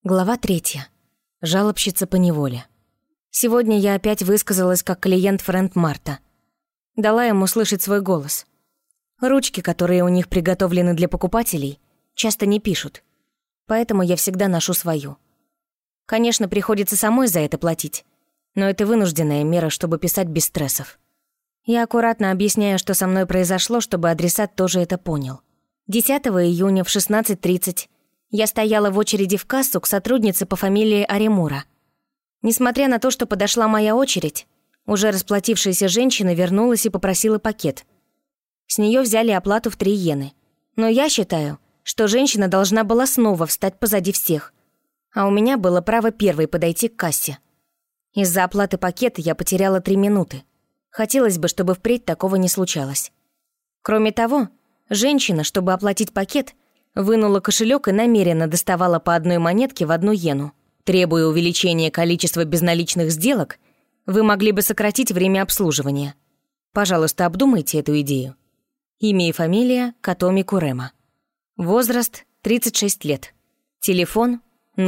Глава 3. Жалобщица по неволе. Сегодня я опять высказалась как клиент Фрэнд Марта. Дала ему слышать свой голос. Ручки, которые у них приготовлены для покупателей, часто не пишут. Поэтому я всегда ношу свою. Конечно, приходится самой за это платить, но это вынужденная мера, чтобы писать без стрессов. Я аккуратно объясняю, что со мной произошло, чтобы адресат тоже это понял. 10 июня в 16:30 я стояла в очереди в кассу к сотруднице по фамилии Аримура. Несмотря на то, что подошла моя очередь, уже расплатившаяся женщина вернулась и попросила пакет. С нее взяли оплату в 3 йены. Но я считаю, что женщина должна была снова встать позади всех, а у меня было право первой подойти к кассе. Из-за оплаты пакета я потеряла 3 минуты. Хотелось бы, чтобы впредь такого не случалось. Кроме того, женщина, чтобы оплатить пакет, вынула кошелек и намеренно доставала по одной монетке в 1 йену. Требуя увеличения количества безналичных сделок, вы могли бы сократить время обслуживания. Пожалуйста, обдумайте эту идею. Имя и фамилия Катоми Курема. Возраст 36 лет. Телефон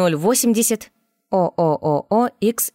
080 ООО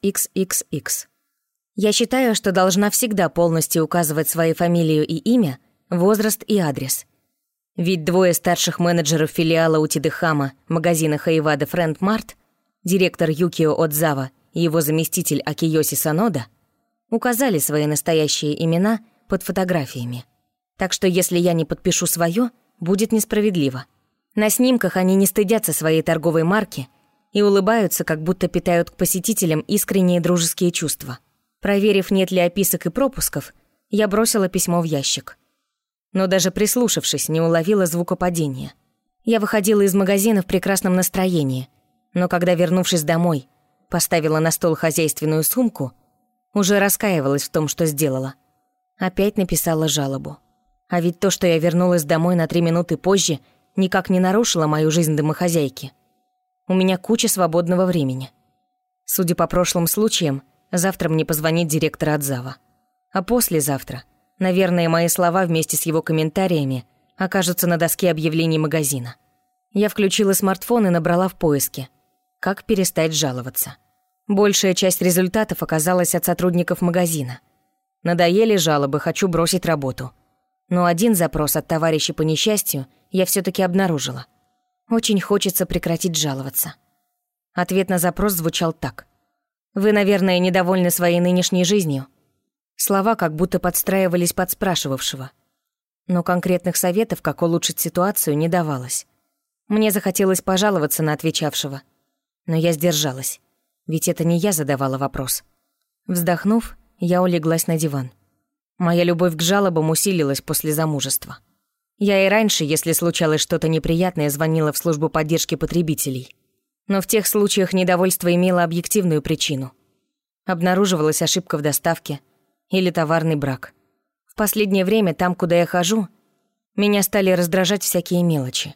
XXXX. Я считаю, что должна всегда полностью указывать свои фамилию и имя, возраст и адрес. Ведь 2 старших менеджеров филиала Утидехама магазина Хаивада Фрэнд Март, директор Юкио Отзава и его заместитель Акиёси Санода, указали свои настоящие имена под фотографиями. Так что если я не подпишу своё, будет несправедливо. На снимках они не стыдятся своей торговой марки и улыбаются, как будто питают к посетителям искренние дружеские чувства. Проверив, нет ли описок и пропусков, я бросила письмо в ящик. Но даже прислушавшись, не уловила звука падения. Я выходила из магазина в прекрасном настроении, но когда, вернувшись домой, поставила на стол хозяйственную сумку, уже раскаивалась в том, что сделала. Опять написала жалобу. А ведь то, что я вернулась домой на 3 минуты позже, никак не нарушило мою жизнь домохозяйки. У меня куча свободного времени. Судя по прошлым случаям, завтра мне позвонит директор Отзава. А послезавтра, наверное, мои слова вместе с его комментариями окажутся на доске объявлений магазина. Я включила смартфон и набрала в поиске «Как перестать жаловаться». Большая часть результатов оказалась от сотрудников магазина. Надоели жалобы, хочу бросить работу. Но один запрос от товарища по несчастью я всё-таки обнаружила. Очень хочется прекратить жаловаться. Ответ на запрос звучал так: «Вы, наверное, недовольны своей нынешней жизнью». Слова как будто подстраивались под спрашивавшего. Но конкретных советов, как улучшить ситуацию, не давалось. Мне захотелось пожаловаться на отвечавшего. Но я сдержалась, ведь это не я задавала вопрос. Вздохнув, я улеглась на диван. Моя любовь к жалобам усилилась после замужества. Я и раньше, если случалось что-то неприятное, звонила в службу поддержки потребителей. Но в тех случаях недовольство имело объективную причину. Обнаруживалась ошибка в доставке или товарный брак. В последнее время там, куда я хожу, меня стали раздражать всякие мелочи.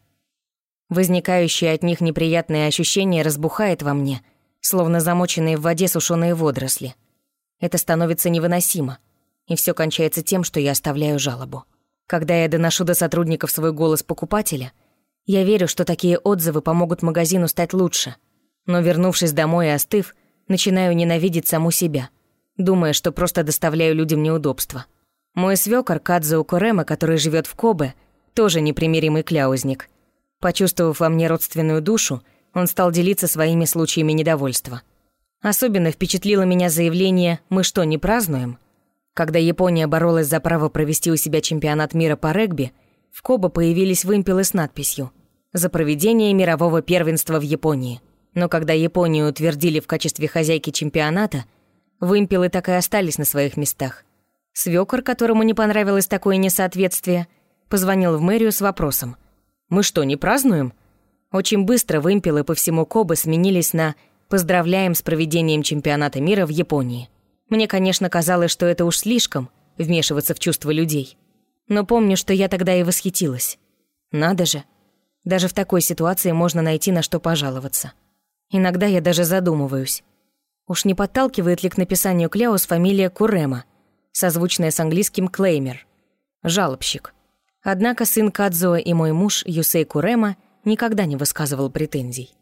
Возникающее от них неприятное ощущение разбухает во мне, словно замоченные в воде сушеные водоросли. Это становится невыносимо, и всё кончается тем, что я оставляю жалобу. Когда я доношу до сотрудников свой голос покупателя, я верю, что такие отзывы помогут магазину стать лучше. Но, вернувшись домой и остыв, начинаю ненавидеть саму себя, думая, что просто доставляю людям неудобства. Мой свёкор Кадзо Курема, который живёт в Кобе, тоже непримиримый кляузник. Почувствовав во мне родственную душу, он стал делиться своими случаями недовольства. Особенно впечатлило меня заявление «Мы что, не празднуем?». Когда Япония боролась за право провести у себя чемпионат мира по регби, в Кобе появились вымпелы с надписью «За проведение мирового первенства в Японии». Но когда Японию утвердили в качестве хозяйки чемпионата, вымпелы так и остались на своих местах. Свёкор, которому не понравилось такое несоответствие, позвонил в мэрию с вопросом: «Мы что, не празднуем?». Очень быстро вымпелы по всему Кобе сменились на «Поздравляем с проведением чемпионата мира в Японии». Мне, конечно, казалось, что это уж слишком — вмешиваться в чувства людей. Но помню, что я тогда и восхитилась. Надо же. Даже в такой ситуации можно найти на что пожаловаться. Иногда я даже задумываюсь. Уж не подталкивает ли к написанию кляуз фамилия Курема, созвучная с английским «клеймер» — жалобщик. Однако сын Кадзо и мой муж Юсей Курема никогда не высказывал претензий.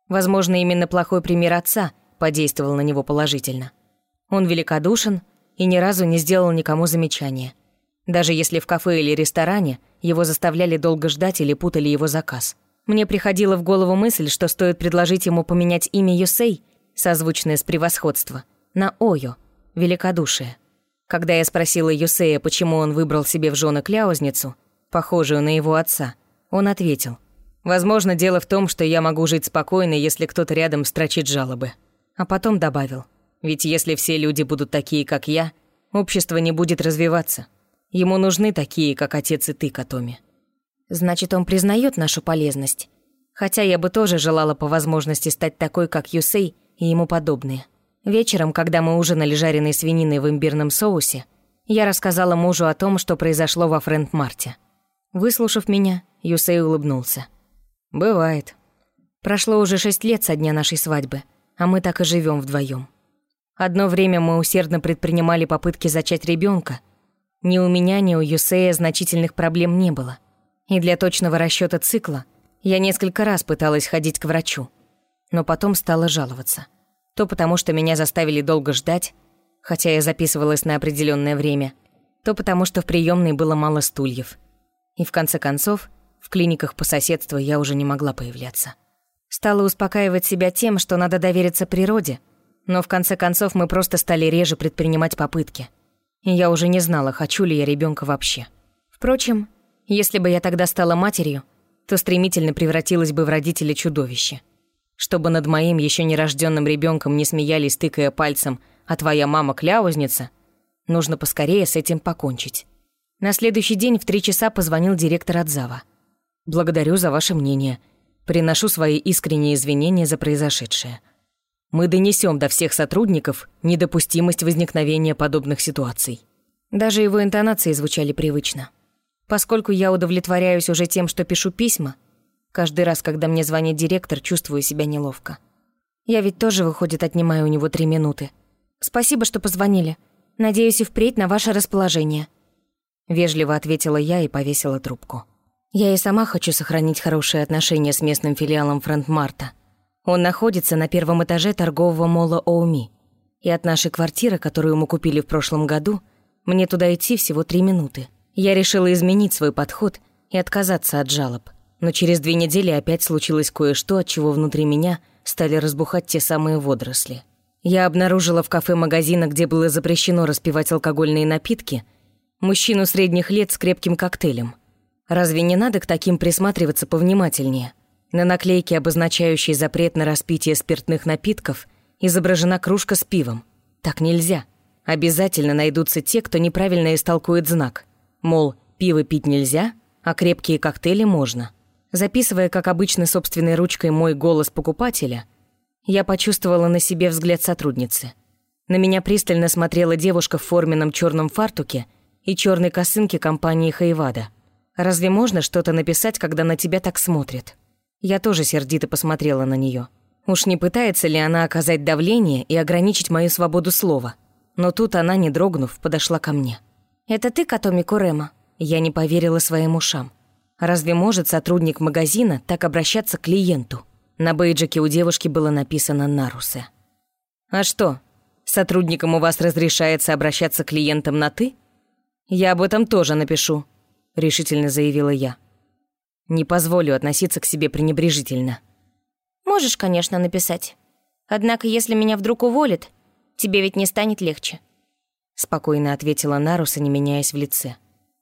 Возможно, именно плохой пример отца подействовал на него положительно. Он великодушен и ни разу не сделал никому замечания. Даже если в кафе или ресторане его заставляли долго ждать или путали его заказ. Мне приходила в голову мысль, что стоит предложить ему поменять имя Юсей, созвучное с превосходство, на Ойо, великодушие. Когда я спросила Юсея, почему он выбрал себе в жены кляузницу, похожую на его отца, он ответил: «Возможно, дело в том, что я могу жить спокойно, если кто-то рядом строчит жалобы». А потом добавил: «Ведь если все люди будут такие, как я, общество не будет развиваться. Ему нужны такие, как отец и ты, Катоми». Значит, он признает нашу полезность. Хотя я бы тоже желала по возможности стать такой, как Юсей и ему подобные. Вечером, когда мы ужинали жареной свининой в имбирном соусе, я рассказала мужу о том, что произошло во Фрэнд-Марте. Выслушав меня, Юсей улыбнулся. «Бывает. Прошло уже 6 лет со дня нашей свадьбы, а мы так и живем вдвоем. Одно время мы усердно предпринимали попытки зачать ребенка. Ни у меня, ни у Юсея значительных проблем не было. И для точного расчета цикла я несколько раз пыталась ходить к врачу, но потом стала жаловаться. То потому, что меня заставили долго ждать, хотя я записывалась на определенное время, то потому, что в приемной было мало стульев. И в конце концов, в клиниках по соседству я уже не могла появляться. Стала успокаивать себя тем, что надо довериться природе, но в конце концов мы просто стали реже предпринимать попытки. И я уже не знала, хочу ли я ребенка вообще. Впрочем, если бы я тогда стала матерью, то стремительно превратилась бы в родителя-чудовище. Чтобы над моим еще нерожденным ребенком не смеялись, тыкая пальцем, а твоя мама кляузница, нужно поскорее с этим покончить. На следующий день в 3 часа позвонил директор Адзава. «Благодарю за ваше мнение. Приношу свои искренние извинения за произошедшее. Мы донесем до всех сотрудников недопустимость возникновения подобных ситуаций». Даже его интонации звучали привычно. Поскольку я удовлетворяюсь уже тем, что пишу письма, каждый раз, когда мне звонит директор, чувствую себя неловко. Я ведь тоже, выходит, отнимаю у него 3 минуты. «Спасибо, что позвонили. Надеюсь и впредь на ваше расположение». Вежливо ответила я и повесила трубку. Я и сама хочу сохранить хорошие отношения с местным филиалом Фрэнд-Марта. Он находится на 1-м этаже торгового молла Оуми. И от нашей квартиры, которую мы купили в прошлом году, мне туда идти всего 3 минуты. Я решила изменить свой подход и отказаться от жалоб. Но через 2 недели опять случилось кое-что, от чего внутри меня стали разбухать те самые водоросли. Я обнаружила в кафе-магазина, где было запрещено распивать алкогольные напитки, мужчину средних лет с крепким коктейлем. Разве не надо к таким присматриваться повнимательнее? На наклейке, обозначающей запрет на распитие спиртных напитков, изображена кружка с пивом. Так нельзя. Обязательно найдутся те, кто неправильно истолкует знак. Мол, пиво пить нельзя, а крепкие коктейли можно. Записывая, как обычно, собственной ручкой мой голос покупателя, я почувствовала на себе взгляд сотрудницы. На меня пристально смотрела девушка в форменном черном фартуке и черной косынке компании Хайвада. Разве можно что-то написать, когда на тебя так смотрят? Я тоже сердито посмотрела на нее. Уж не пытается ли она оказать давление и ограничить мою свободу слова? Но тут она, не дрогнув, подошла ко мне. «Это ты, Катоми Курема?» Я не поверила своим ушам. Разве может сотрудник магазина так обращаться к клиенту? На бейджике у девушки было написано «Нарусе». «А что, сотрудникам у вас разрешается обращаться к клиентам на «ты»?» «Я об этом тоже напишу», — решительно заявила я. «Не позволю относиться к себе пренебрежительно». «Можешь, конечно, написать. Однако, если меня вдруг уволят, тебе ведь не станет легче», — спокойно ответила Наруса, не меняясь в лице.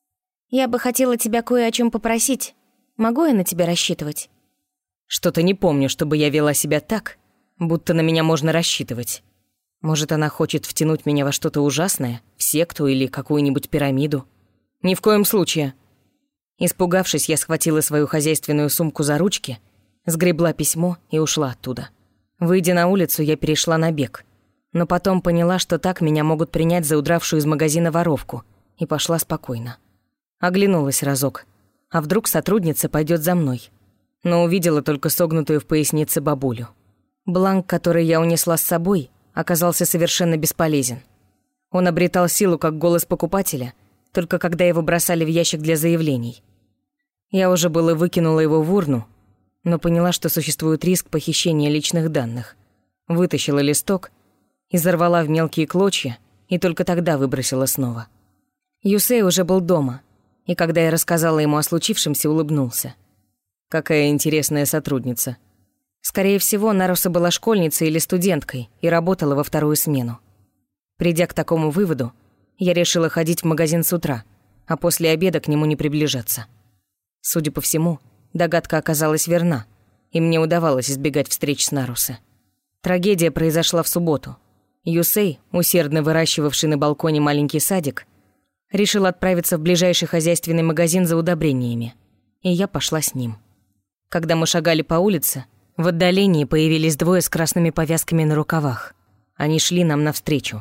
«Я бы хотела тебя кое о чем попросить. Могу я на тебя рассчитывать?» «Что-то не помню, чтобы я вела себя так, будто на меня можно рассчитывать. Может, она хочет втянуть меня во что-то ужасное, в секту или какую-нибудь пирамиду? Ни в коем случае». Испугавшись, я схватила свою хозяйственную сумку за ручки, сгребла письмо и ушла оттуда. Выйдя на улицу, я перешла на бег. Но потом поняла, что так меня могут принять за удравшую из магазина воровку, и пошла спокойно. Оглянулась разок. А вдруг сотрудница пойдет за мной? Но увидела только согнутую в пояснице бабулю. Бланк, который я унесла с собой, оказался совершенно бесполезен. Он обретал силу как голос покупателя, только когда его бросали в ящик для заявлений. Я уже было выкинула его в урну, но поняла, что существует риск похищения личных данных. Вытащила листок, изорвала в мелкие клочья и только тогда выбросила снова. Юсей уже был дома, и когда я рассказала ему о случившемся, улыбнулся. Какая интересная сотрудница. Скорее всего, Наруса была школьницей или студенткой и работала во вторую смену. Придя к такому выводу, я решила ходить в магазин с утра, а после обеда к нему не приближаться. Судя по всему, догадка оказалась верна, и мне удавалось избегать встреч с Нарусе. Трагедия произошла в субботу. Юсей, усердно выращивавший на балконе маленький садик, решил отправиться в ближайший хозяйственный магазин за удобрениями, и я пошла с ним. Когда мы шагали по улице, в отдалении появились двое с красными повязками на рукавах. Они шли нам навстречу.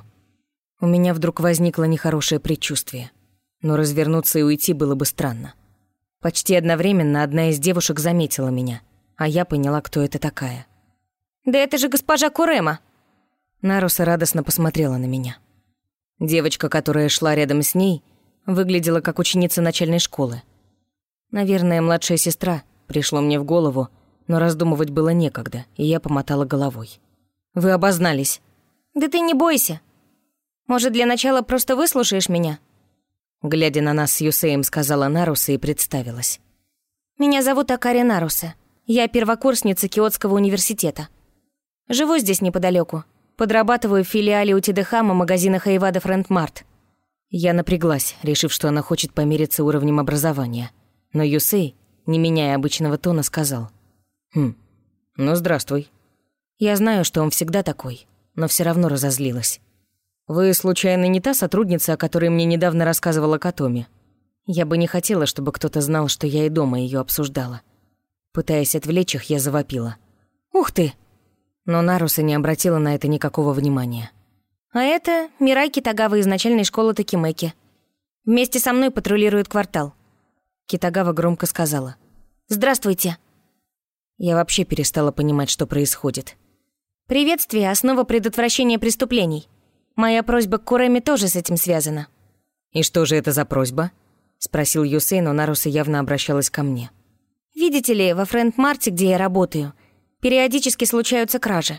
У меня вдруг возникло нехорошее предчувствие, но развернуться и уйти было бы странно. Почти одновременно одна из девушек заметила меня, а я поняла, кто это такая. «Да это же госпожа Курема!» Наруса радостно посмотрела на меня. Девочка, которая шла рядом с ней, выглядела как ученица начальной школы. Наверное, младшая сестра, пришло мне в голову, но раздумывать было некогда, и я помотала головой. «Вы обознались». «Да ты не бойся. Может, для начала просто выслушаешь меня?» Глядя на нас с Юсеем, сказала Наруса и представилась. «Меня зовут Акари Наруса. Я первокурсница Киотского университета. Живу здесь неподалеку. Подрабатываю в филиале Утидехама магазина Хайвада Фрэнд Март». Я напряглась, решив, что она хочет помериться уровнем образования. Но Юсей, не меняя обычного тона, сказал: «Ну, здравствуй». Я знаю, что он всегда такой, но все равно разозлилась. «Вы, случайно, не та сотрудница, о которой мне недавно рассказывала Катоми? Я бы не хотела, чтобы кто-то знал, что я и дома ее обсуждала». Пытаясь отвлечь их, я завопила: «Ух ты!» Но Наруса не обратила на это никакого внимания. «А это Мирай Китагава из начальной школы Токимеки. Вместе со мной патрулирует квартал». Китагава громко сказала: «Здравствуйте». Я вообще перестала понимать, что происходит. «Приветствие — основа предотвращения преступлений. Моя просьба к Куреме тоже с этим связана». «И что же это за просьба?» — спросил Юсей, но Наруса явно обращалась ко мне. «Видите ли, во Фрэнд-Марте, где я работаю, периодически случаются кражи.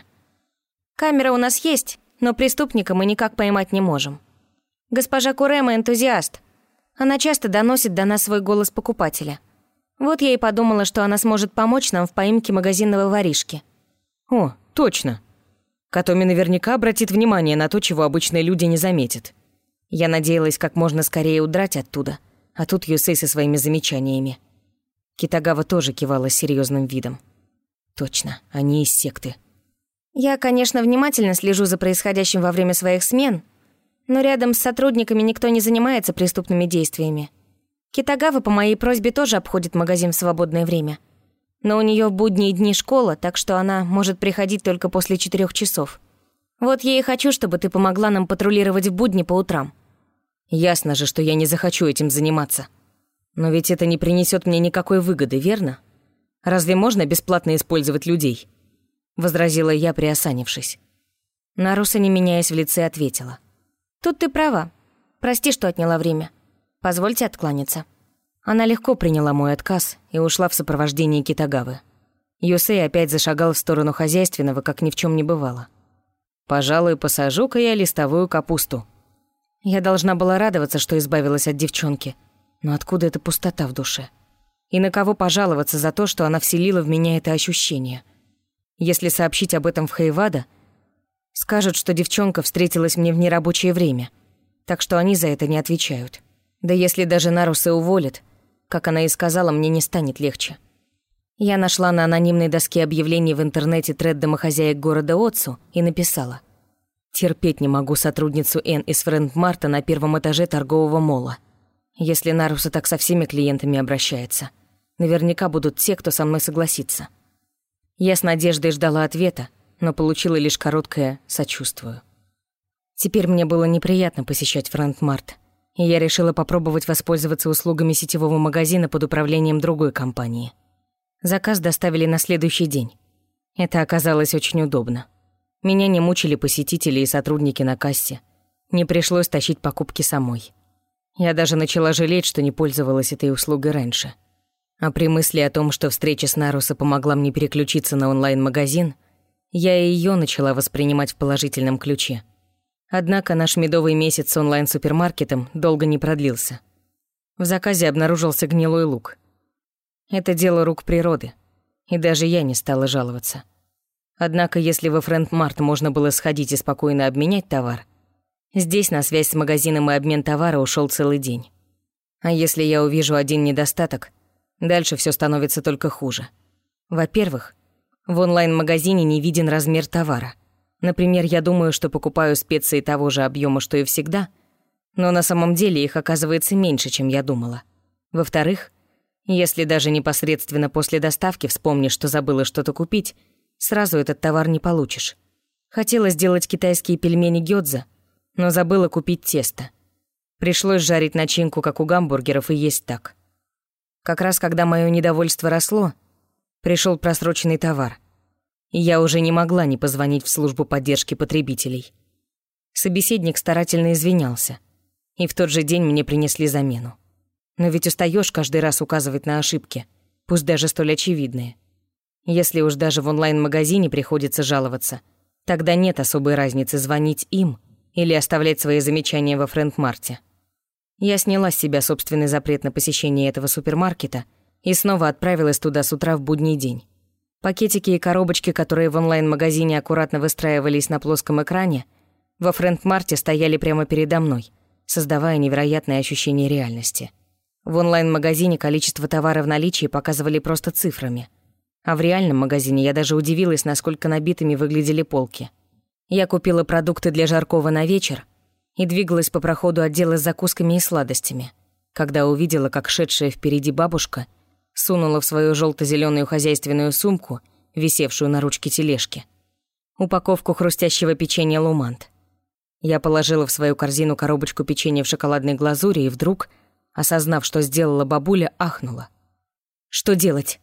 Камера у нас есть, но преступника мы никак поймать не можем. Госпожа Курема энтузиаст. Она часто доносит до нас свой голос покупателя. Вот я и подумала, что она сможет помочь нам в поимке магазинного воришки». «О, точно. Катоми наверняка обратит внимание на то, чего обычные люди не заметят». Я надеялась как можно скорее удрать оттуда, а тут Юсей со своими замечаниями. Китагава тоже кивала с серьезным видом. «Точно, они из секты». «Я, конечно, внимательно слежу за происходящим во время своих смен, но рядом с сотрудниками никто не занимается преступными действиями. Китагава по моей просьбе тоже обходит магазин в свободное время. Но у нее в будние дни школа, так что она может приходить только после 4 часов. Вот я и хочу, чтобы ты помогла нам патрулировать в будни по утрам». «Ясно же, что я не захочу этим заниматься. Но ведь это не принесет мне никакой выгоды, верно? Разве можно бесплатно использовать людей?» Возразила я, приосанившись. Наруса, не меняясь в лице, ответила: «Тут ты права. Прости, что отняла время. Позвольте откланяться». Она легко приняла мой отказ и ушла в сопровождении Китагавы. Юсей опять зашагал в сторону хозяйственного, как ни в чем не бывало. «Пожалуй, посажу-ка я листовую капусту». Я должна была радоваться, что избавилась от девчонки. Но откуда эта пустота в душе? И на кого пожаловаться за то, что она вселила в меня это ощущение? Если сообщить об этом в Хайвада, скажут, что девчонка встретилась мне в нерабочее время, так что они за это не отвечают. Да если даже Наруса уволят, как она и сказала, мне не станет легче. Я нашла на анонимной доске объявлений в интернете тред домохозяек города Отсу и написала: «Терпеть не могу сотрудницу Н из Фрэнд-Марта на 1-м этаже торгового молла. Если Наруса так со всеми клиентами обращается, наверняка будут те, кто со мной согласится». Я с надеждой ждала ответа, но получила лишь короткое «сочувствую». Теперь мне было неприятно посещать Фрэнд-Март, и я решила попробовать воспользоваться услугами сетевого магазина под управлением другой компании. Заказ доставили на следующий день. Это оказалось очень удобно. Меня не мучили посетители и сотрудники на кассе. Не пришлось тащить покупки самой. Я даже начала жалеть, что не пользовалась этой услугой раньше. А при мысли о том, что встреча с Наруса помогла мне переключиться на онлайн-магазин, я и её начала воспринимать в положительном ключе. Однако наш медовый месяц с онлайн-супермаркетом долго не продлился. В заказе обнаружился гнилой лук. Это дело рук природы, и даже я не стала жаловаться. Однако, если во Фрэнд-Март можно было сходить и спокойно обменять товар, здесь на связь с магазином и обмен товара ушёл целый день. А если я увижу один недостаток, дальше всё становится только хуже. Во-первых, в онлайн-магазине не виден размер товара. Например, я думаю, что покупаю специи того же объёма, что и всегда, но на самом деле их оказывается меньше, чем я думала. Во-вторых, если даже непосредственно после доставки вспомнишь, что забыла что-то купить, сразу этот товар не получишь. Хотела сделать китайские пельмени гёдза, но забыла купить тесто. Пришлось жарить начинку, как у гамбургеров, и есть так. Как раз когда моё недовольство росло, пришёл просроченный товар, и я уже не могла не позвонить в службу поддержки потребителей. Собеседник старательно извинялся, и в тот же день мне принесли замену. Но ведь устаёшь каждый раз указывать на ошибки, пусть даже столь очевидные. Если уж даже в онлайн-магазине приходится жаловаться, тогда нет особой разницы звонить им или оставлять свои замечания во Фрэнд-Марте. Я сняла с себя собственный запрет на посещение этого супермаркета и снова отправилась туда с утра в будний день. Пакетики и коробочки, которые в онлайн-магазине аккуратно выстраивались на плоском экране, во Фрэнд-Марте стояли прямо передо мной, создавая невероятное ощущение реальности. В онлайн-магазине количество товара в наличии показывали просто цифрами. А в реальном магазине я даже удивилась, насколько набитыми выглядели полки. Я купила продукты для жаркого на вечер и двигалась по проходу отдела с закусками и сладостями, когда увидела, как шедшая впереди бабушка сунула в свою жёлто-зелёную хозяйственную сумку, висевшую на ручке тележки, упаковку хрустящего печенья «Лумант». Я положила в свою корзину коробочку печенья в шоколадной глазури и вдруг, осознав, что сделала бабуля, ахнула. Что делать?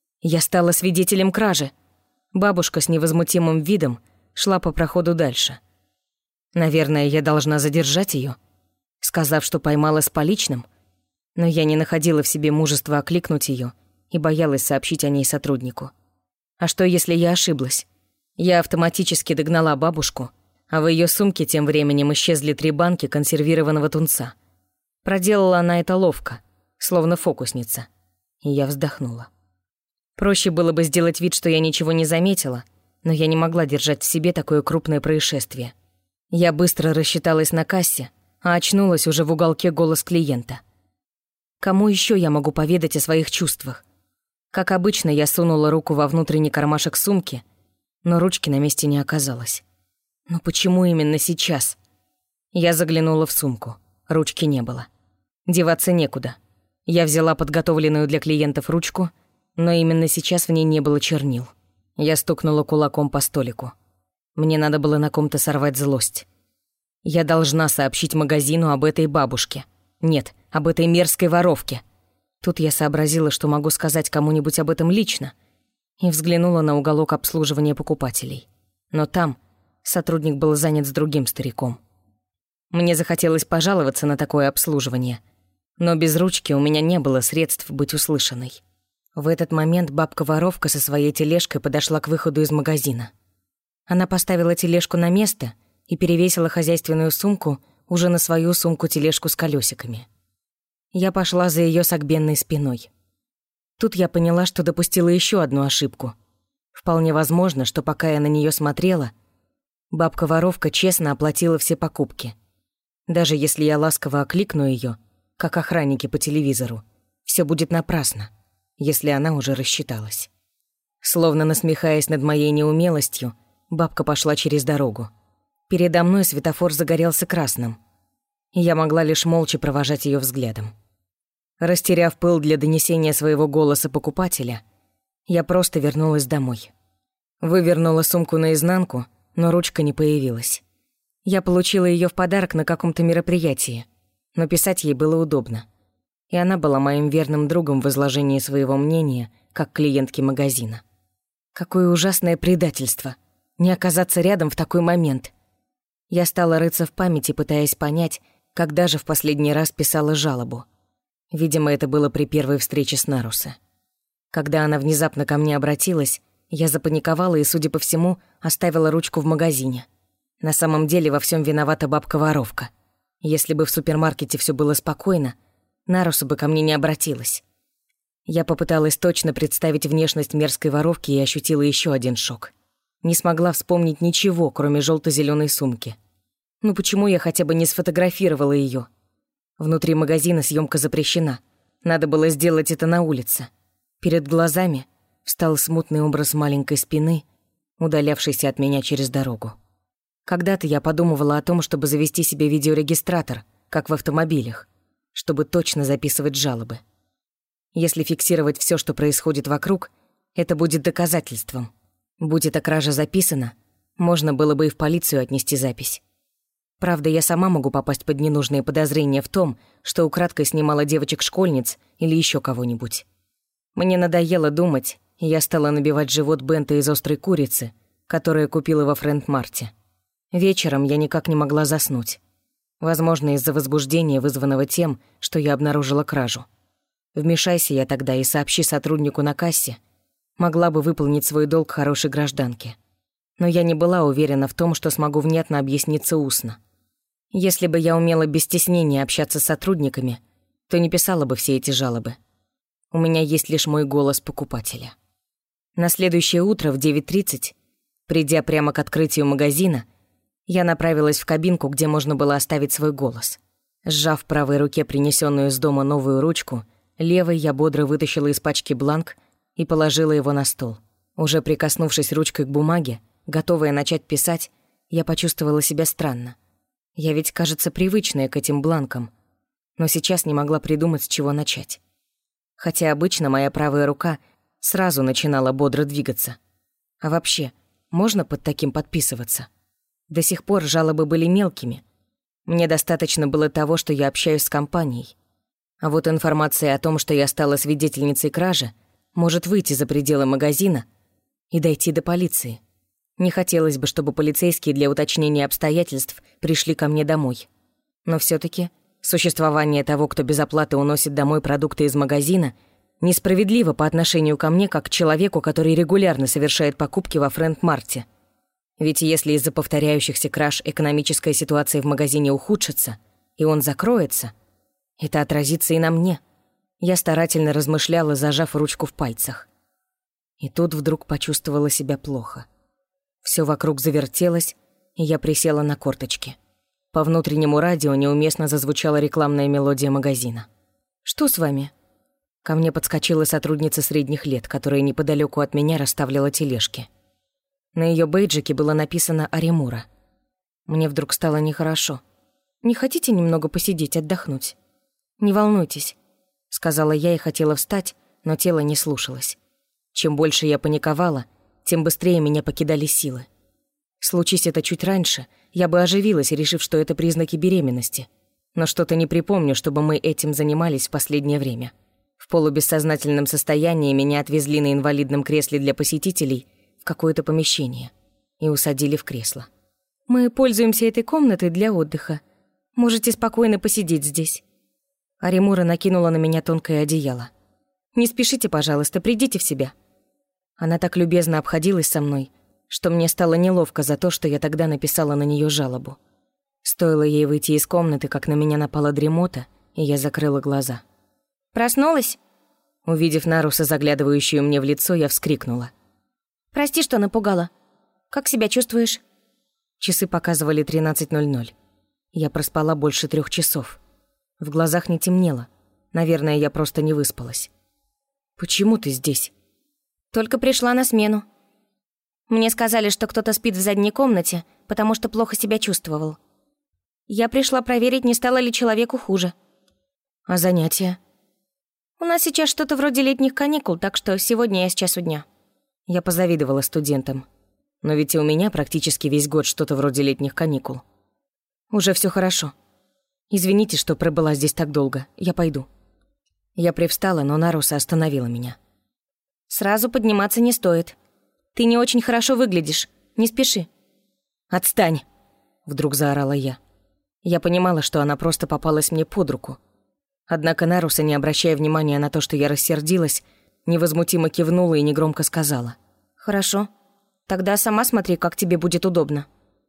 Я стала свидетелем кражи. Бабушка с невозмутимым видом шла по проходу дальше. Наверное, я должна задержать её, сказав, что поймала с поличным, но я не находила в себе мужества окликнуть её и боялась сообщить о ней сотруднику. А что, если я ошиблась? Я автоматически догнала бабушку, а в её сумке тем временем исчезли 3 банки консервированного тунца. Проделала она это ловко, словно фокусница, и я вздохнула. Проще было бы сделать вид, что я ничего не заметила, но я не могла держать в себе такое крупное происшествие. Я быстро рассчиталась на кассе, а очнулась уже в уголке голос клиента. Кому ещё я могу поведать о своих чувствах? Как обычно, я сунула руку во внутренний кармашек сумки, но ручки на месте не оказалось. Но почему именно сейчас? Я заглянула в сумку. Ручки не было. Деваться некуда. Я взяла подготовленную для клиентов ручку, но именно сейчас в ней не было чернил. Я стукнула кулаком по столику. Мне надо было на ком-то сорвать злость. Я должна сообщить магазину об этой бабушке. Нет, об этой мерзкой воровке. Тут я сообразила, что могу сказать кому-нибудь об этом лично, и взглянула на уголок обслуживания покупателей. Но там сотрудник был занят с другим стариком. Мне захотелось пожаловаться на такое обслуживание, но без ручки у меня не было средств быть услышанной. В этот момент бабка-воровка со своей тележкой подошла к выходу из магазина. Она поставила тележку на место и перевесила хозяйственную сумку уже на свою сумку-тележку с колесиками. Я пошла за её согбенной спиной. Тут я поняла, что допустила ещё одну ошибку. Вполне возможно, что пока я на неё смотрела, бабка-воровка честно оплатила все покупки. Даже если я ласково окликну её, как охранники по телевизору, всё будет напрасно, если она уже рассчиталась. Словно насмехаясь над моей неумелостью, бабка пошла через дорогу. Передо мной светофор загорелся красным, и я могла лишь молча провожать её взглядом. Растеряв пыл для донесения своего голоса покупателя, я просто вернулась домой. Вывернула сумку наизнанку, но ручка не появилась. Я получила её в подарок на каком-то мероприятии, но писать ей было удобно. И она была моим верным другом в изложении своего мнения, как клиентки магазина. Какое ужасное предательство! Не оказаться рядом в такой момент. Я стала рыться в памяти, пытаясь понять, когда же в последний раз писала жалобу. Видимо, это было при первой встрече с Нарусом. Когда она внезапно ко мне обратилась, я запаниковала и, судя по всему, оставила ручку в магазине. На самом деле во всем виновата бабка-воровка. Если бы в супермаркете все было спокойно, Наруса бы ко мне не обратилась. Я попыталась точно представить внешность мерзкой воровки и ощутила еще один шок. Не смогла вспомнить ничего, кроме желто-зеленой сумки. Ну почему я хотя бы не сфотографировала ее? Внутри магазина съемка запрещена. Надо было сделать это на улице. Перед глазами встал смутный образ маленькой спины, удалявшейся от меня через дорогу. Когда-то я подумывала о том, чтобы завести себе видеорегистратор, как в автомобилях, чтобы точно записывать жалобы. Если фиксировать все, что происходит вокруг, это будет доказательством. Будь эта кража записана, можно было бы и в полицию отнести запись. Правда, я сама могу попасть под ненужные подозрения в том, что украдкой снимала девочек-школьниц или еще кого-нибудь. Мне надоело думать, и я стала набивать живот бента из острой курицы, которую купила во Фрэнд-Марте. Вечером я никак не могла заснуть. Возможно, из-за возбуждения, вызванного тем, что я обнаружила кражу. Вмешайся я тогда и сообщи сотруднику на кассе, могла бы выполнить свой долг хорошей гражданки. Но я не была уверена в том, что смогу внятно объясниться устно. Если бы я умела без стеснения общаться с сотрудниками, то не писала бы все эти жалобы. У меня есть лишь мой голос покупателя. На следующее утро в 9:30, придя прямо к открытию магазина, я направилась в кабинку, где можно было оставить свой голос. Сжав в правой руке принесенную из дома новую ручку, левой я бодро вытащила из пачки бланк и положила его на стол. Уже прикоснувшись ручкой к бумаге, готовая начать писать, я почувствовала себя странно. Я ведь, кажется, привычная к этим бланкам, но сейчас не могла придумать, с чего начать. Хотя обычно моя правая рука сразу начинала бодро двигаться. А вообще, можно под таким подписываться? До сих пор жалобы были мелкими. Мне достаточно было того, что я общаюсь с компанией. А вот информация о том, что я стала свидетельницей кражи, может выйти за пределы магазина и дойти до полиции. Не хотелось бы, чтобы полицейские для уточнения обстоятельств пришли ко мне домой. Но всё-таки существование того, кто без оплаты уносит домой продукты из магазина, несправедливо по отношению ко мне, как к человеку, который регулярно совершает покупки во Фрэнд-Марте. Ведь если из-за повторяющихся краж экономическая ситуация в магазине ухудшится, и он закроется, это отразится и на мне. Я старательно размышляла, зажав ручку в пальцах. И тут вдруг почувствовала себя плохо. Всё вокруг завертелось, и я присела на корточки. По внутреннему радио неуместно зазвучала рекламная мелодия магазина. «Что с вами?» Ко мне подскочила сотрудница средних лет, которая неподалёку от меня расставляла тележки. На её бейджике было написано «Аримура». Мне вдруг стало нехорошо. «Не хотите немного посидеть, отдохнуть?» «Не волнуйтесь», — сказала я и хотела встать, но тело не слушалось. Чем больше я паниковала, тем быстрее меня покидали силы. Случись это чуть раньше, я бы оживилась, решив, что это признаки беременности. Но что-то не припомню, чтобы мы этим занимались в последнее время. В полубессознательном состоянии меня отвезли на инвалидном кресле для посетителей в какое-то помещение и усадили в кресло. «Мы пользуемся этой комнатой для отдыха. Можете спокойно посидеть здесь». Аримура накинула на меня тонкое одеяло. «Не спешите, пожалуйста, придите в себя». Она так любезно обходилась со мной, что мне стало неловко за то, что я тогда написала на неё жалобу. Стоило ей выйти из комнаты, как на меня напала дремота, и я закрыла глаза. «Проснулась?» Увидев Наруса, заглядывающую мне в лицо, я вскрикнула. «Прости, что напугала. Как себя чувствуешь?» Часы показывали 13:00. Я проспала больше 3 часов. В глазах не темнело. Наверное, я просто не выспалась. «Почему ты здесь?» «Только пришла на смену. Мне сказали, что кто-то спит в задней комнате, потому что плохо себя чувствовал. Я пришла проверить, не стало ли человеку хуже». «А занятия?» «У нас сейчас что-то вроде летних каникул, так что сегодня я с часу дня». Я позавидовала студентам. Но ведь и у меня практически весь год что-то вроде летних каникул. Уже всё хорошо. Извините, что пробыла здесь так долго. Я пойду. Я привстала, но Наруса остановила меня. «Сразу подниматься не стоит. Ты не очень хорошо выглядишь. Не спеши». «Отстань!» — вдруг заорала я. Я понимала, что она просто попалась мне под руку. Однако Наруса, не обращая внимания на то, что я рассердилась, невозмутимо кивнула и негромко сказала. «Хорошо. Тогда сама смотри, как тебе будет удобно».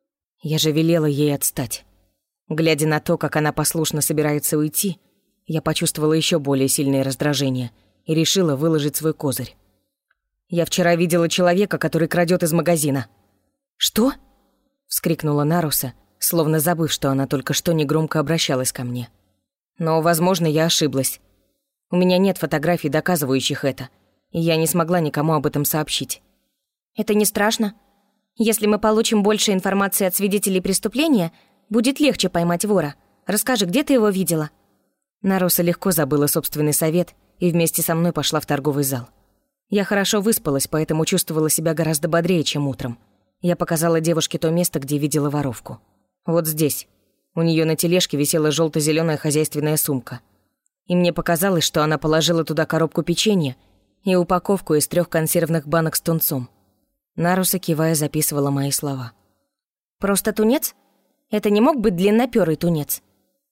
Я же велела ей отстать. Глядя на то, как она послушно собирается уйти, я почувствовала еще более сильное раздражение и решила выложить свой козырь. «Я вчера видела человека, который крадет из магазина». «Что?» — вскрикнула Наруса, словно забыв, что она только что негромко обращалась ко мне. «Но, возможно, я ошиблась. У меня нет фотографий, доказывающих это, и я не смогла никому об этом сообщить». «Это не страшно. Если мы получим больше информации от свидетелей преступления, будет легче поймать вора. Расскажи, где ты его видела?» Наруса легко забыла собственный совет и вместе со мной пошла в торговый зал. Я хорошо выспалась, поэтому чувствовала себя гораздо бодрее, чем утром. Я показала девушке то место, где видела воровку. Вот здесь. У нее на тележке висела желто-зеленая хозяйственная сумка. И мне показалось, что она положила туда коробку печенья и упаковку из 3 консервных банок с тунцом. Наруса, кивая, записывала мои слова. «Просто тунец? Это не мог быть длиннопёрый тунец?»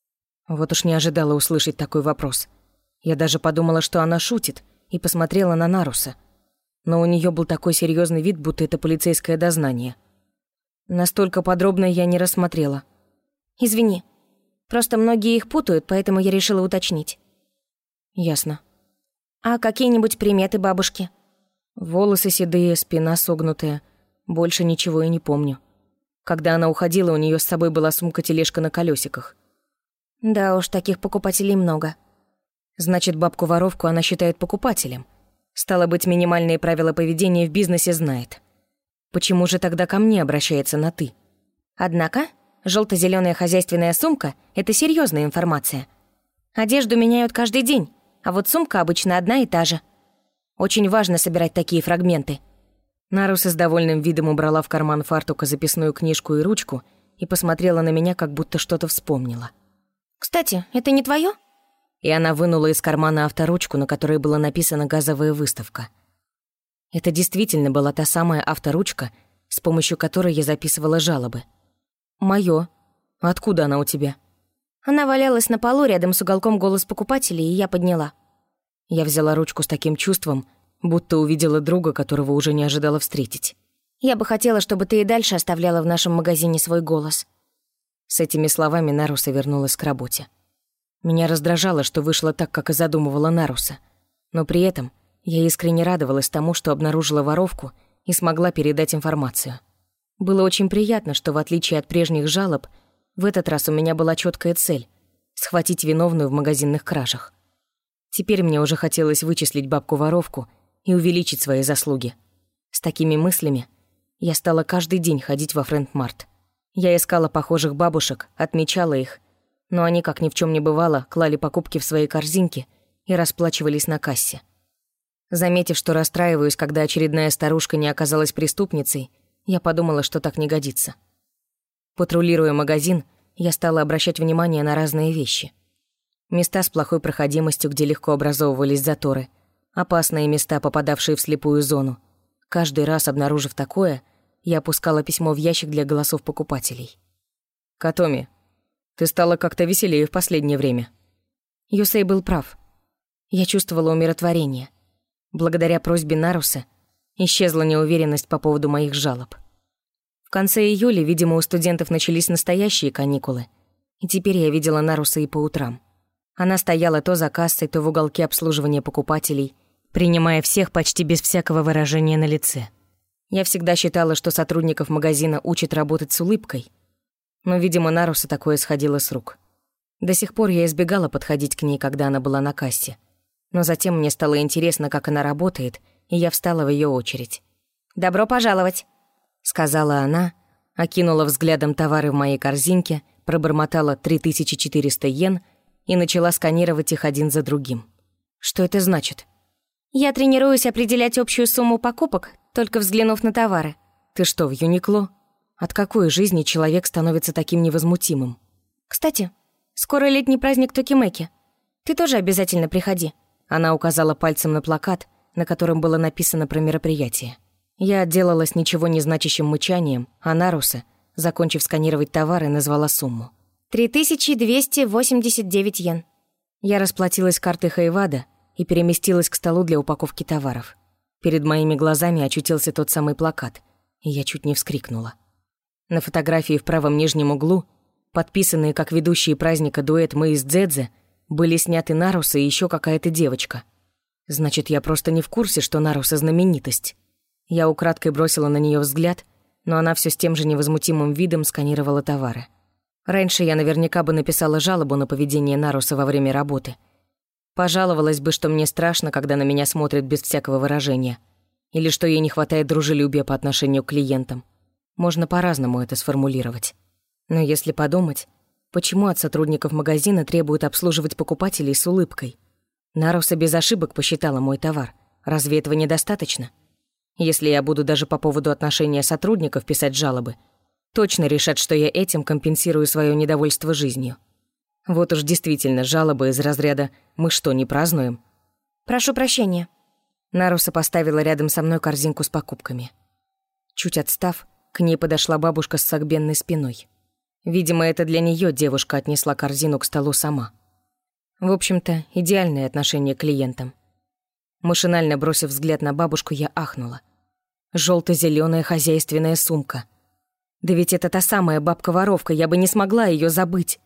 Вот уж не ожидала услышать такой вопрос. Я даже подумала, что она шутит, и посмотрела на Наруса. Но у нее был такой серьезный вид, будто это полицейское дознание. Настолько подробно я не рассмотрела. «Извини. Просто многие их путают, поэтому я решила уточнить». «Ясно». «А какие-нибудь приметы бабушки?» Волосы седые, спина согнутая. Больше ничего и не помню. Когда она уходила, у нее с собой была сумка-тележка на колесиках. «Да уж, таких покупателей много». Значит, бабку-воровку она считает покупателем. Стало быть, минимальные правила поведения в бизнесе знает. Почему же тогда ко мне обращается на «ты»? Однако, желто-зеленая хозяйственная сумка — это серьезная информация. Одежду меняют каждый день, а вот сумка обычно одна и та же. Очень важно собирать такие фрагменты. Наруса с довольным видом убрала в карман фартука записную книжку и ручку и посмотрела на меня, как будто что-то вспомнила. «Кстати, это не твое?» И она вынула из кармана авторучку, на которой была написана «Газовая выставка». Это действительно была та самая авторучка, с помощью которой я записывала жалобы. «Моё. Откуда она у тебя?» Она валялась на полу рядом с уголком «Голос покупателей», и я подняла. Я взяла ручку с таким чувством, будто увидела друга, которого уже не ожидала встретить. «Я бы хотела, чтобы ты и дальше оставляла в нашем магазине свой голос». С этими словами Наруса вернулась к работе. Меня раздражало, что вышло так, как и задумывала Наруса. Но при этом я искренне радовалась тому, что обнаружила воровку и смогла передать информацию. Было очень приятно, что, в отличие от прежних жалоб, в этот раз у меня была четкая цель — схватить виновную в магазинных кражах. Теперь мне уже хотелось вычислить бабку-воровку и увеличить свои заслуги. С такими мыслями я стала каждый день ходить во Фрэнд-Март. Я искала похожих бабушек, отмечала их, но они, как ни в чем не бывало, клали покупки в свои корзинки и расплачивались на кассе. Заметив, что расстраиваюсь, когда очередная старушка не оказалась преступницей, я подумала, что так не годится. Патрулируя магазин, я стала обращать внимание на разные вещи. Места с плохой проходимостью, где легко образовывались заторы, опасные места, попадавшие в слепую зону. Каждый раз, обнаружив такое, я опускала письмо в ящик для голосов покупателей. «Катоми, ты стала как-то веселее в последнее время». Юсей был прав. Я чувствовала умиротворение. Благодаря просьбе Наруса исчезла неуверенность по поводу моих жалоб. В конце июля, видимо, у студентов начались настоящие каникулы, и теперь я видела Наруса и по утрам. Она стояла то за кассой, то в уголке обслуживания покупателей, принимая всех почти без всякого выражения на лице. Я всегда считала, что сотрудников магазина учат работать с улыбкой, но, видимо, Наруса такое сходило с рук. До сих пор я избегала подходить к ней, когда она была на кассе. Но затем мне стало интересно, как она работает, и я встала в ее очередь. «Добро пожаловать», — сказала она, окинула взглядом товары в моей корзинке, пробормотала 3400 йен и начала сканировать их один за другим. «Что это значит?» «Я тренируюсь определять общую сумму покупок, только взглянув на товары». «Ты что, в Юникло? От какой жизни человек становится таким невозмутимым?» «Кстати, скоро летний праздник Токимеки. Ты тоже обязательно приходи». Она указала пальцем на плакат, на котором было написано про мероприятие. Я отделалась ничего не значащим мычанием, а Наруса, закончив сканировать товары, назвала сумму. 3289 йен. Я расплатилась картой Хайвада и переместилась к столу для упаковки товаров. Перед моими глазами очутился тот самый плакат, и я чуть не вскрикнула. На фотографии в правом нижнем углу, подписанные как ведущие праздника дуэт «Мы из Дзэдзе», были сняты Наруса и еще какая-то девочка. Значит, я просто не в курсе, что Наруса знаменитость. Я украдкой бросила на нее взгляд, но она все с тем же невозмутимым видом сканировала товары. Раньше я наверняка бы написала жалобу на поведение Наруса во время работы. Пожаловалась бы, что мне страшно, когда на меня смотрят без всякого выражения. Или что ей не хватает дружелюбия по отношению к клиентам. Можно по-разному это сформулировать. Но если подумать, почему от сотрудников магазина требуют обслуживать покупателей с улыбкой? Наруса без ошибок посчитала мой товар. Разве этого недостаточно? Если я буду даже по поводу отношения сотрудников писать жалобы, точно решат, что я этим компенсирую свое недовольство жизнью. Вот уж действительно жалобы из разряда «Мы что, не празднуем?» «Прошу прощения». Наруса поставила рядом со мной корзинку с покупками. Чуть отстав, к ней подошла бабушка с согбенной спиной. Видимо, это для нее девушка отнесла корзину к столу сама. В общем-то, идеальное отношение к клиентам. Машинально бросив взгляд на бабушку, я ахнула. Желто-зеленая хозяйственная сумка. Да ведь это та самая бабка-воровка, я бы не смогла ее забыть.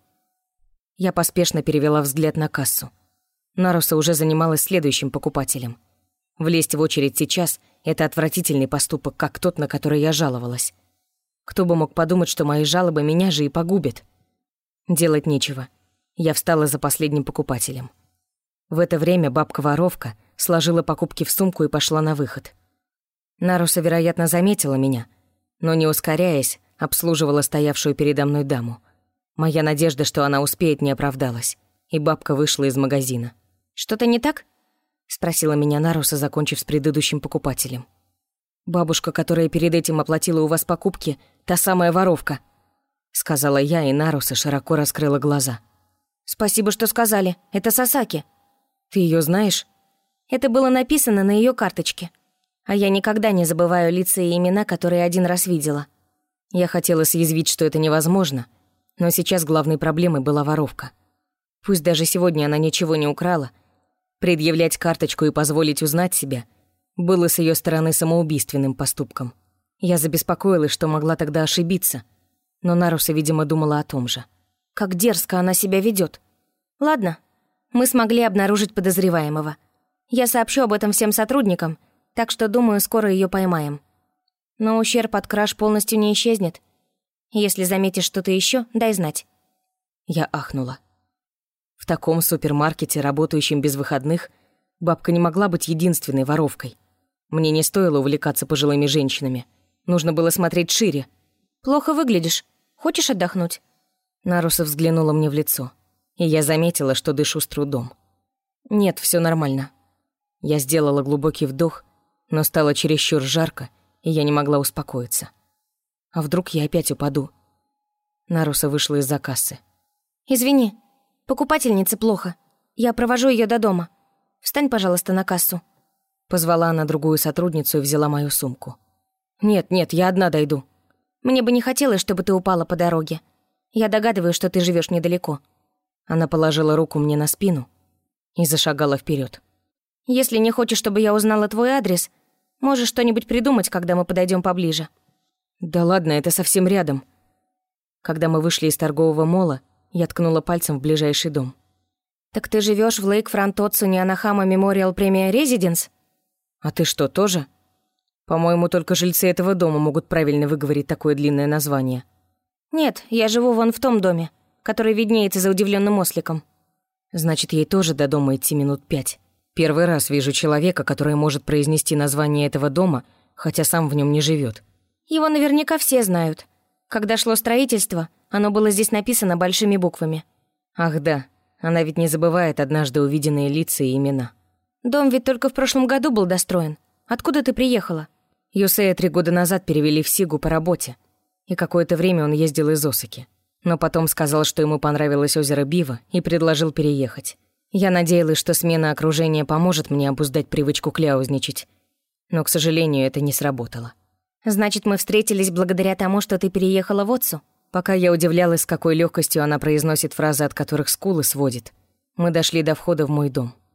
Я поспешно перевела взгляд на кассу. Наруса уже занималась следующим покупателем. Влезть в очередь сейчас — это отвратительный поступок, как тот, на который я жаловалась. Кто бы мог подумать, что мои жалобы меня же и погубят. Делать нечего. Я встала за последним покупателем. В это время бабка-воровка сложила покупки в сумку и пошла на выход. Наруса, вероятно, заметила меня, но, не ускоряясь, обслуживала стоявшую передо мной даму. Моя надежда, что она успеет, не оправдалась, и бабка вышла из магазина. «Что-то не так?» — спросила меня Наруса, закончив с предыдущим покупателем. «Бабушка, которая перед этим оплатила у вас покупки, та самая воровка», — сказала я, и Наруса широко раскрыла глаза. «Спасибо, что сказали. Это Сасаки». «Ты ее знаешь?» «Это было написано на ее карточке. А я никогда не забываю лица и имена, которые один раз видела». Я хотела съязвить, что это невозможно, но сейчас главной проблемой была воровка. Пусть даже сегодня она ничего не украла, предъявлять карточку и позволить узнать себя было с ее стороны самоубийственным поступком. Я забеспокоилась, что могла тогда ошибиться, но Наруса, видимо, думала о том же. Как дерзко она себя ведет. Ладно, мы смогли обнаружить подозреваемого. Я сообщу об этом всем сотрудникам, так что, думаю, скоро ее поймаем. Но ущерб от краж полностью не исчезнет. Если заметишь что-то еще, дай знать». Я ахнула. В таком супермаркете, работающем без выходных, бабка не могла быть единственной воровкой. Мне не стоило увлекаться пожилыми женщинами. Нужно было смотреть шире. «Плохо выглядишь. Хочешь отдохнуть?» Наруса взглянула мне в лицо, и я заметила, что дышу с трудом. «Нет, все нормально». Я сделала глубокий вдох, но стало чересчур жарко, и я не могла успокоиться. А вдруг я опять упаду? Наруса вышла из-за кассы. «Извини, покупательнице плохо. Я провожу ее до дома. Встань, пожалуйста, на кассу». Позвала она другую сотрудницу и взяла мою сумку. «Нет, я одна дойду». «Мне бы не хотелось, чтобы ты упала по дороге. Я догадываюсь, что ты живешь недалеко». Она положила руку мне на спину и зашагала вперед. «Если не хочешь, чтобы я узнала твой адрес, можешь что-нибудь придумать, когда мы подойдем поближе». «Да ладно, это совсем рядом». Когда мы вышли из торгового мола, я ткнула пальцем в ближайший дом. «Так ты живешь в Лейкфронт Отсуни Анахама Мемориал Премия Резиденс?» «А ты что, тоже?» «По-моему, только жильцы этого дома могут правильно выговорить такое длинное название». «Нет, я живу вон в том доме, который виднеется за удивленным осликом». «Значит, ей тоже до дома идти минут 5. Первый раз вижу человека, который может произнести название этого дома, хотя сам в нем не живет. Его наверняка все знают. Когда шло строительство, оно было здесь написано большими буквами». «Ах да, она ведь не забывает однажды увиденные лица и имена». «Дом ведь только в прошлом году был достроен. Откуда ты приехала?» Юсея 3 года назад перевели в Сигу по работе, и какое-то время он ездил из Осаки. Но потом сказал, что ему понравилось озеро Бива, и предложил переехать. Я надеялась, что смена окружения поможет мне обуздать привычку кляузничать. Но, к сожалению, это не сработало. «Значит, мы встретились благодаря тому, что ты переехала в Отсу?» Пока я удивлялась, с какой легкостью она произносит фразы, от которых скулы сводит, мы дошли до входа в мой дом.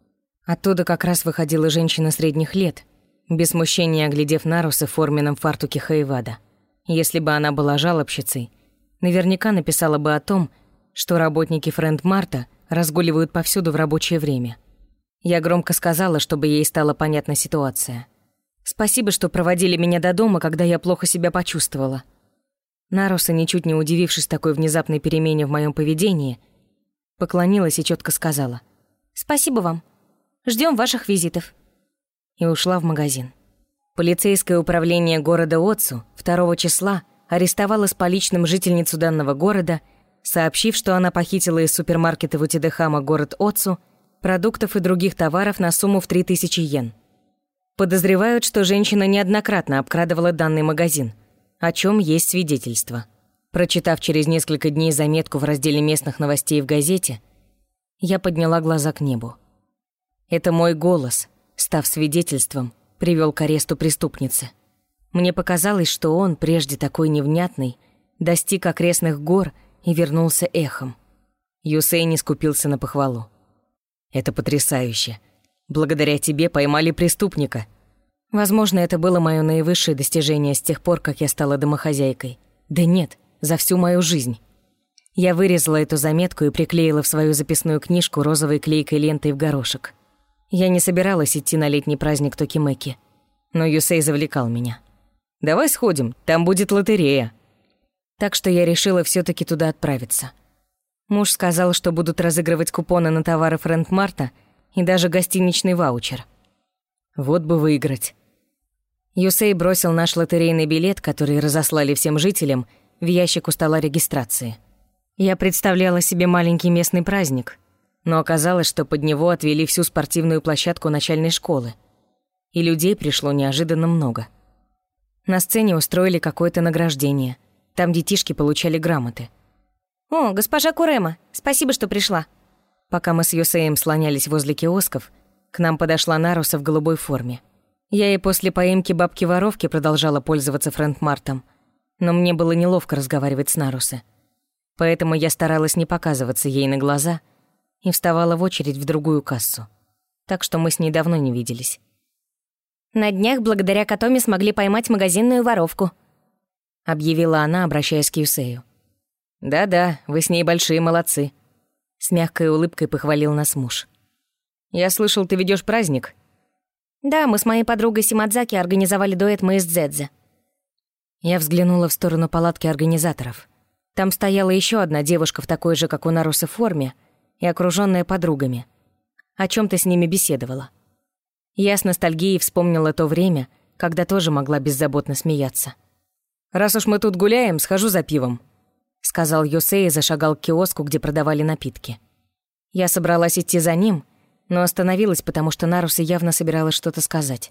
Оттуда как раз выходила женщина средних лет, без смущения оглядев Наруса в форменном фартуке Хаевада. Если бы она была жалобщицей, наверняка написала бы о том, что работники Фрэнд Марта разгуливают повсюду в рабочее время. Я громко сказала, чтобы ей стала понятна ситуация. «Спасибо, что проводили меня до дома, когда я плохо себя почувствовала». Наруса, ничуть не удивившись такой внезапной перемене в моем поведении, поклонилась и четко сказала: «Спасибо вам. Ждем ваших визитов». И ушла в магазин. Полицейское управление города Отсу 2 числа арестовало с поличным жительницу данного города, сообщив, что она похитила из супермаркета в Утидехама, город Отсу, продуктов и других товаров на сумму в 3000 йен. Подозревают, что женщина неоднократно обкрадывала данный магазин, о чем есть свидетельство. Прочитав через несколько дней заметку в разделе местных новостей в газете, я подняла глаза к небу. Это мой голос, став свидетельством, привел к аресту преступницы. Мне показалось, что он, прежде такой невнятный, достиг окрестных гор и вернулся эхом. Юсей не скупился на похвалу. «Это потрясающе. Благодаря тебе поймали преступника». Возможно, это было мое наивысшее достижение с тех пор, как я стала домохозяйкой. Да нет, за всю мою жизнь. Я вырезала эту заметку и приклеила в свою записную книжку розовой клейкой лентой в горошек. Я не собиралась идти на летний праздник Токимеки, но Юсей завлекал меня. «Давай сходим, там будет лотерея». Так что я решила всё-таки туда отправиться. Муж сказал, что будут разыгрывать купоны на товары Фрэнд Марта и даже гостиничный ваучер. Вот бы выиграть. Юсей бросил наш лотерейный билет, который разослали всем жителям, в ящик у стола регистрации. Я представляла себе маленький местный праздник, но оказалось, что под него отвели всю спортивную площадку начальной школы. И людей пришло неожиданно много. На сцене устроили какое-то награждение. Там детишки получали грамоты. «О, госпожа Курема, спасибо, что пришла». Пока мы с Юсеем слонялись возле киосков, к нам подошла Наруса в голубой форме. Я и после поимки бабки-воровки продолжала пользоваться Фрэнд Мартом, но мне было неловко разговаривать с Нарусе. Поэтому я старалась не показываться ей на глаза и вставала в очередь в другую кассу. Так что мы с ней давно не виделись. «На днях благодаря Катоме смогли поймать магазинную воровку», — объявила она, обращаясь к Юсею. «Да-да, вы с ней большие молодцы», — с мягкой улыбкой похвалил нас муж. «Я слышал, ты ведёшь праздник?» «Да, мы с моей подругой Симадзаки организовали дуэт «Мы из Дзэдзе». Я взглянула в сторону палатки организаторов. Там стояла ещё одна девушка в такой же, как у Нарусы, форме и окружённая подругами. О чём-то с ними беседовала. Я с ностальгией вспомнила то время, когда тоже могла беззаботно смеяться. «Раз уж мы тут гуляем, схожу за пивом», — сказал Юсей и зашагал к киоску, где продавали напитки. Я собралась идти за ним, но остановилась, потому что Наруса явно собиралась что-то сказать.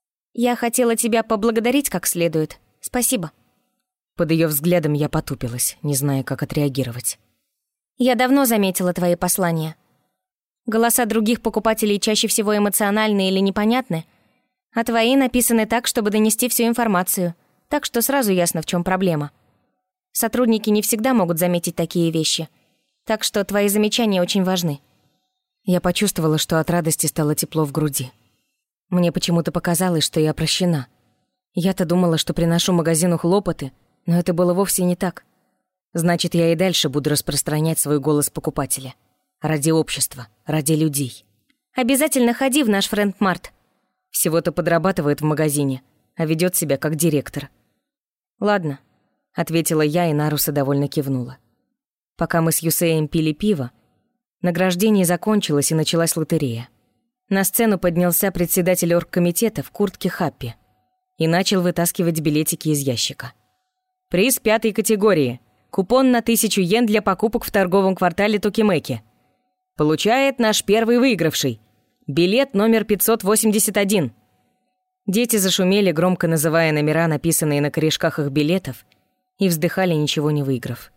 «Я хотела тебя поблагодарить как следует. Спасибо». Под её взглядом я потупилась, не зная, как отреагировать. «Я давно заметила твои послания. Голоса других покупателей чаще всего эмоциональны или непонятны, а твои написаны так, чтобы донести всю информацию, так что сразу ясно, в чём проблема. Сотрудники не всегда могут заметить такие вещи, так что твои замечания очень важны». Я почувствовала, что от радости стало тепло в груди. Мне почему-то показалось, что я прощена. Я-то думала, что приношу магазину хлопоты, но это было вовсе не так. Значит, я и дальше буду распространять свой голос покупателя. Ради общества, ради людей. «Обязательно ходи в наш Фрэнд Март». Всего-то подрабатывает в магазине, а ведёт себя как директор. «Ладно», — ответила я, и Наруса довольно кивнула. Пока мы с Юсеем пили пиво, награждение закончилось и началась лотерея. На сцену поднялся председатель оргкомитета в куртке Хаппи и начал вытаскивать билетики из ящика. «Приз 5-й категории. Купон на 1000 йен для покупок в торговом квартале Токимеки. Получает наш первый выигравший. Билет номер 581». Дети зашумели, громко называя номера, написанные на корешках их билетов, и вздыхали, ничего не выиграв.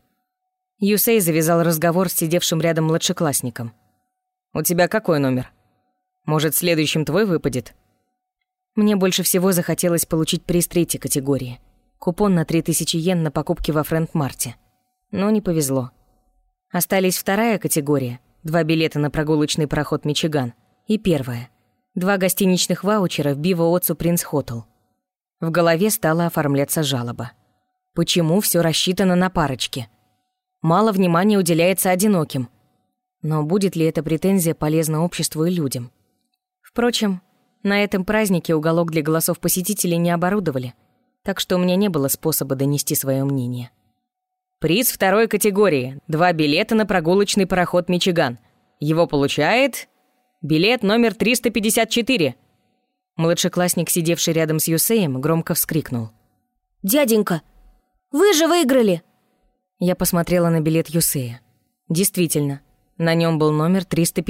Юсей завязал разговор с сидевшим рядом младшеклассником. «У тебя какой номер? Может, следующим твой выпадет?» Мне больше всего захотелось получить приз 3-й категории. Купон на 3000 йен на покупки во Фрэнд Марте. Но не повезло. Остались 2-я категория, 2 билета на прогулочный пароход «Мичиган» И первое. 2 гостиничных ваучера в Бива Отцу Принц Хотел. В голове стала оформляться жалоба. Почему все рассчитано на парочки? Мало внимания уделяется одиноким. Но будет ли эта претензия полезна обществу и людям? Впрочем, на этом празднике уголок для голосов посетителей не оборудовали, так что у меня не было способа донести свое мнение. Приз 2 категории. 2 билета на прогулочный пароход «Мичиган». Его получает... билет номер 354. Младшеклассник, сидевший рядом с Юсеем, громко вскрикнул. «Дяденька, вы же выиграли!» Я посмотрела на билет Юсея. Действительно, на нем был номер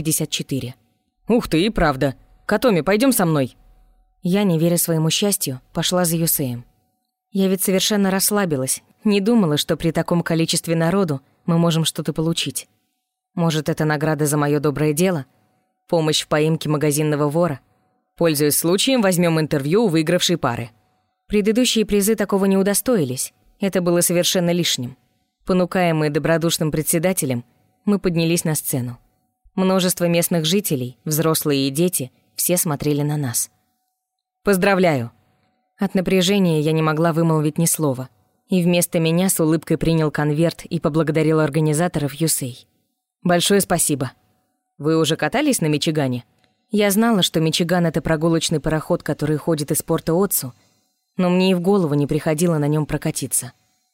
354. «Ух ты, и правда! Катоми, пойдем со мной!» Я, не веря своему счастью, пошла за Юсеем. Я ведь совершенно расслабилась, не думала, что при таком количестве народу мы можем что-то получить. Может, это награда за мое доброе дело? Помощь в поимке магазинного вора? Пользуясь случаем, возьмем интервью у выигравшей пары. Предыдущие призы такого не удостоились. Это было совершенно лишним. Понукаемые добродушным председателем, мы поднялись на сцену. Множество местных жителей, взрослые и дети, все смотрели на нас. «Поздравляю!» От напряжения я не могла вымолвить ни слова. И вместо меня с улыбкой принял конверт и поблагодарил организаторов Юсей. «Большое спасибо. Вы уже катались на Мичигане?» Я знала, что Мичиган — это прогулочный пароход, который ходит из порта Отцу, но мне и в голову не приходило на нем прокатиться.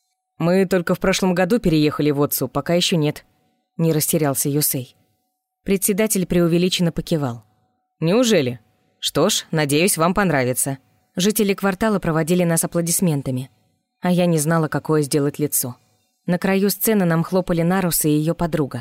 «Мы только в прошлом году переехали в Отцу, пока еще нет», — не растерялся Юсей. Председатель преувеличенно покивал. «Неужели? Что ж, надеюсь, вам понравится». Жители квартала проводили нас аплодисментами, а я не знала, какое сделать лицо. На краю сцены нам хлопали Наруса и ее подруга.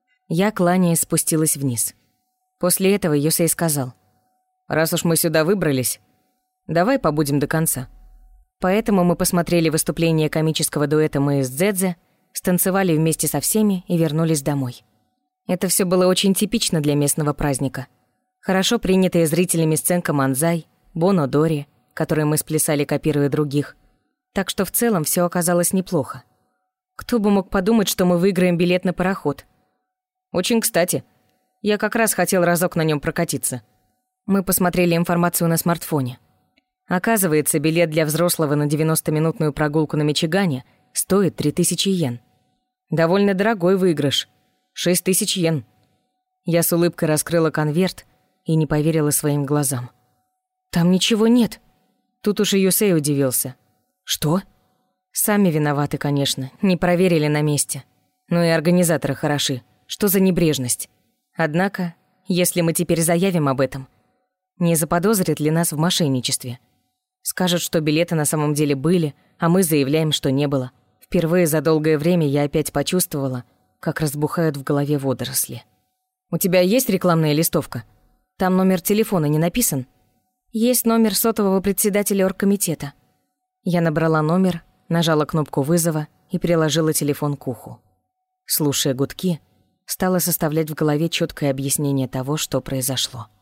Я, кланяясь, спустилась вниз. После этого Юсей сказал: «Раз уж мы сюда выбрались, давай побудем до конца». Поэтому мы посмотрели выступление комического дуэта «Мы из Дзэдзе», станцевали вместе со всеми и вернулись домой. Это все было очень типично для местного праздника. Хорошо принятая зрителями сценка «Манзай», «Боно Дори», которые мы сплясали, копируя других. Так что в целом все оказалось неплохо. Кто бы мог подумать, что мы выиграем билет на пароход? Очень кстати. Я как раз хотел разок на нем прокатиться. Мы посмотрели информацию на смартфоне. Оказывается, билет для взрослого на 90-минутную прогулку на Мичигане стоит 3000 йен. Довольно дорогой выигрыш. 6000 йен. Я с улыбкой раскрыла конверт и не поверила своим глазам. «Там ничего нет». Тут уж и Юсей удивился. «Что?» «Сами виноваты, конечно, не проверили на месте. Но и организаторы хороши. Что за небрежность? Однако, если мы теперь заявим об этом, не заподозрят ли нас в мошенничестве? Скажут, что билеты на самом деле были, а мы заявляем, что не было. Впервые за долгое время я опять почувствовала, как разбухают в голове водоросли. «У тебя есть рекламная листовка? Там номер телефона не написан?» «Есть номер сотового председателя оргкомитета». Я набрала номер, нажала кнопку вызова и приложила телефон к уху. Слушая гудки, стала составлять в голове чёткое объяснение того, что произошло.